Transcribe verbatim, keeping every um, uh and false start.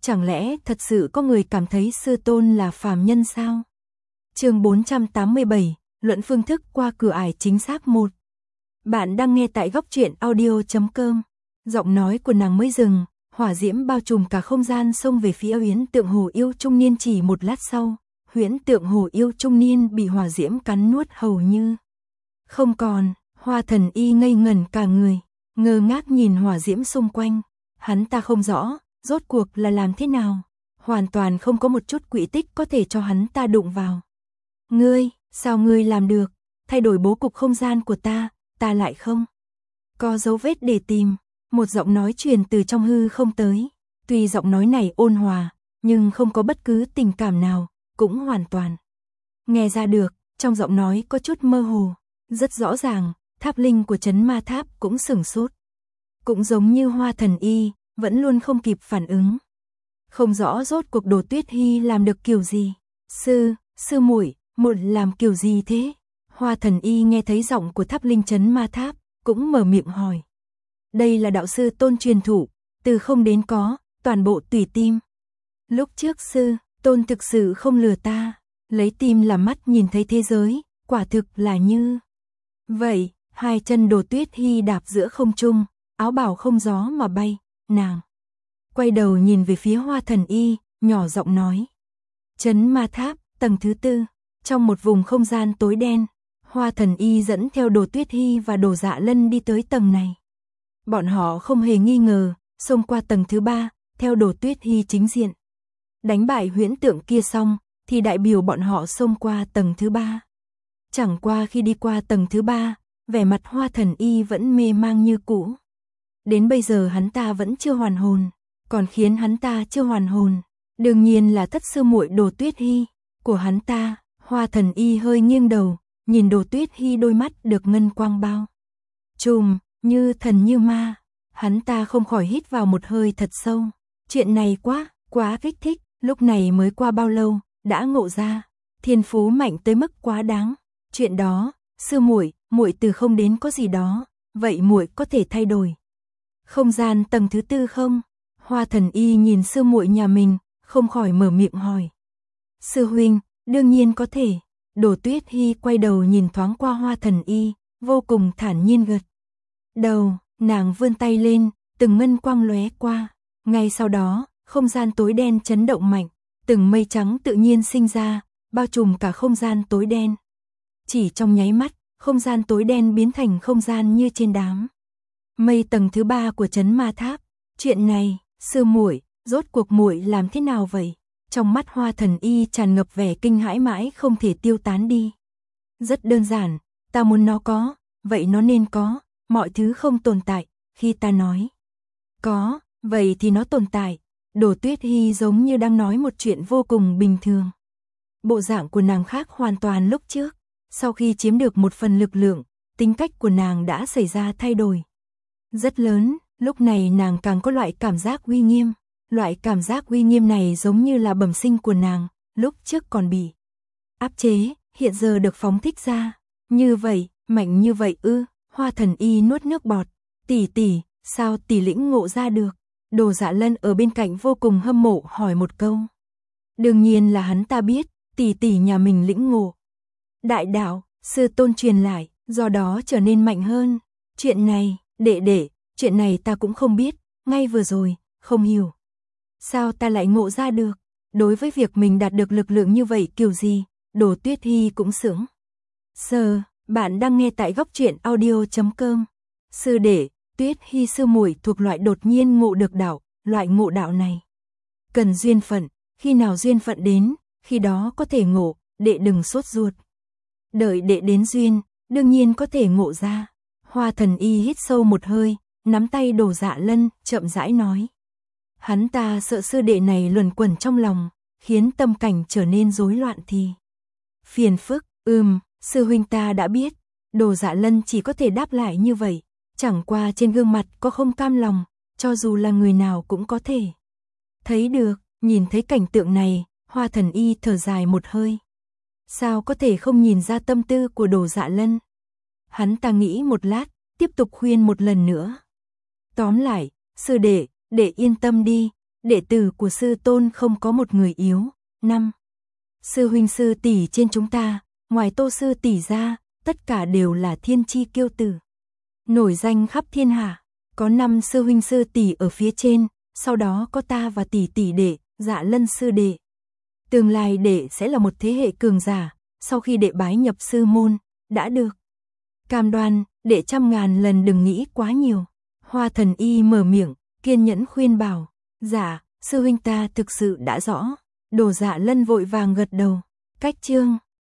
Chẳng lẽ thật sự có người cảm thấy sư tôn là phàm nhân sao? Chương bốn trăm tám mươi bảy, luận phương thức qua cửa ải chính xác một. Bạn đang nghe tại góc truyện audio chấm com. Giọng nói của nàng mới dừng, hỏa diễm bao trùm cả không gian xông về phía Huyễn Tượng Hồ Yêu trung niên. Chỉ một lát sau, Huyễn Tượng Hồ Yêu trung niên bị hỏa diễm cắn nuốt hầu như không còn. Hoa Thần Y ngây ngẩn cả người, ngơ ngác nhìn hỏa diễm xung quanh. Hắn ta không rõ, rốt cuộc là làm thế nào, hoàn toàn không có một chút quỹ tích có thể cho hắn ta đụng vào. Ngươi, sao ngươi làm được, thay đổi bố cục không gian của ta, ta lại không có dấu vết để tìm. Một giọng nói truyền từ trong hư không tới, tuy giọng nói này ôn hòa, nhưng không có bất cứ tình cảm nào, cũng hoàn toàn nghe ra được, trong giọng nói có chút mơ hồ, rất rõ ràng. Tháp linh của Trấn Ma Tháp cũng sửng sốt, cũng giống như Hoa Thần Y, vẫn luôn không kịp phản ứng. Không rõ rốt cuộc Đồ Tuyết Hy làm được kiểu gì. Sư, sư muội, muội làm kiểu gì thế? Hoa Thần Y nghe thấy giọng của Tháp linh Trấn Ma Tháp, cũng mở miệng hỏi. Đây là đạo sư tôn truyền thụ, từ không đến có, toàn bộ tùy tim. Lúc trước sư, tôn thực sự không lừa ta, lấy tim làm mắt nhìn thấy thế giới, quả thực là như vậy. Hai chân Đồ Tuyết Hy đạp giữa không trung, áo bào không gió mà bay, nàng quay đầu nhìn về phía Hoa Thần Y, nhỏ giọng nói. Trấn Ma Tháp, tầng thứ tư, trong một vùng không gian tối đen, Hoa Thần Y dẫn theo Đồ Tuyết Hy và Đồ Dạ Lân đi tới tầng này. Bọn họ không hề nghi ngờ, xông qua tầng thứ ba, theo Đồ Tuyết Hy chính diện. Đánh bại huyễn tượng kia xong, thì đại biểu bọn họ xông qua tầng thứ ba. Chẳng qua khi đi qua tầng thứ ba, vẻ mặt Hoa Thần Y vẫn mê mang như cũ. Đến bây giờ hắn ta vẫn chưa hoàn hồn, còn khiến hắn ta chưa hoàn hồn, đương nhiên là thất sư muội Đồ Tuyết Hy của hắn ta. Hoa Thần Y hơi nghiêng đầu, nhìn Đồ Tuyết Hy đôi mắt được ngân quang bao trùm, như thần như ma. Hắn ta không khỏi hít vào một hơi thật sâu. Chuyện này quá, quá kích thích, lúc này mới qua bao lâu, đã ngộ ra, thiên phú mạnh tới mức quá đáng. Chuyện đó, sư muội, muội từ không đến có gì đó, vậy muội có thể thay đổi không gian tầng thứ tư không? Hoa Thần Y nhìn sư muội nhà mình, không khỏi mở miệng hỏi. Sư huynh, đương nhiên có thể. Đồ Tuyết Hy quay đầu nhìn thoáng qua Hoa Thần Y, vô cùng thản nhiên gật đầu, nàng vươn tay lên, từng ngân quang lóe qua. Ngay sau đó, không gian tối đen chấn động mạnh, từng mây trắng tự nhiên sinh ra, bao trùm cả không gian tối đen. Chỉ trong nháy mắt, không gian tối đen biến thành không gian như trên đám mây tầng thứ ba của Trấn Ma Tháp. Chuyện này, sư muội, rốt cuộc muội làm thế nào vậy? Trong mắt Hoa Thần Y tràn ngập vẻ kinh hãi mãi không thể tiêu tán đi. Rất đơn giản, ta muốn nó có, vậy nó nên có, mọi thứ không tồn tại, khi ta nói có, vậy thì nó tồn tại. Đồ Tuyết Hy giống như đang nói một chuyện vô cùng bình thường. Bộ dạng của nàng khác hoàn toàn lúc trước, sau khi chiếm được một phần lực lượng, tính cách của nàng đã xảy ra thay đổi rất lớn. Lúc này nàng càng có loại cảm giác uy nghiêm. Loại cảm giác uy nghiêm này giống như là bẩm sinh của nàng, lúc trước còn bị áp chế, hiện giờ được phóng thích ra. Như vậy, mạnh như vậy ư? Hoa Thần Y nuốt nước bọt. Tỷ tỷ, sao tỷ lĩnh ngộ ra được? Đồ Dạ Lân ở bên cạnh vô cùng hâm mộ hỏi một câu. Đương nhiên là hắn ta biết, tỷ tỷ nhà mình lĩnh ngộ đại đạo, sư tôn truyền lại, do đó trở nên mạnh hơn. Chuyện này, đệ đệ, chuyện này ta cũng không biết, ngay vừa rồi, không hiểu. Sao ta lại ngộ ra được? Đối với việc mình đạt được lực lượng như vậy kiểu gì, Đồ Tuyết Hy cũng sững sờ. Bạn đang nghe tại góc truyện audio chấm com. Sư đệ, Tuyết Hy sư muội thuộc loại đột nhiên ngộ được đạo, loại ngộ đạo này cần duyên phận, khi nào duyên phận đến, khi đó có thể ngộ, đệ đừng sốt ruột. Đợi đệ đến duyên, đương nhiên có thể ngộ ra. Hoa Thần Y hít sâu một hơi, nắm tay Đồ Dạ Lân, chậm rãi nói. Hắn ta sợ sư đệ này luẩn quẩn trong lòng, khiến tâm cảnh trở nên rối loạn thì phiền phức. Ừm, sư huynh ta đã biết. Đồ Dạ Lân chỉ có thể đáp lại như vậy, chẳng qua trên gương mặt có không cam lòng, cho dù là người nào cũng có thể thấy được. Nhìn thấy cảnh tượng này, Hoa Thần Y thở dài một hơi. Sao có thể không nhìn ra tâm tư của Đồ Dạ Lân? Hắn ta nghĩ một lát, tiếp tục khuyên một lần nữa. Tóm lại, sư đệ, đệ yên tâm đi, đệ tử của sư tôn không có một người yếu. năm. Sư huynh sư tỷ trên chúng ta, ngoài Tô sư tỷ ra, tất cả đều là thiên chi kiêu tử. Nổi danh khắp thiên hạ, có năm sư huynh sư tỷ ở phía trên, sau đó có ta và tỷ tỷ đệ, Dạ Lân sư đệ. Tương lai đệ sẽ là một thế hệ cường giả, sau khi đệ bái nhập sư môn, đã được. Cam đoan, đệ trăm ngàn lần đừng nghĩ quá nhiều. Hoa Thần Y mở miệng, kiên nhẫn khuyên bảo. Dạ, sư huynh ta thực sự đã rõ. Đồ Dạ Lân vội vàng gật đầu. Cách chương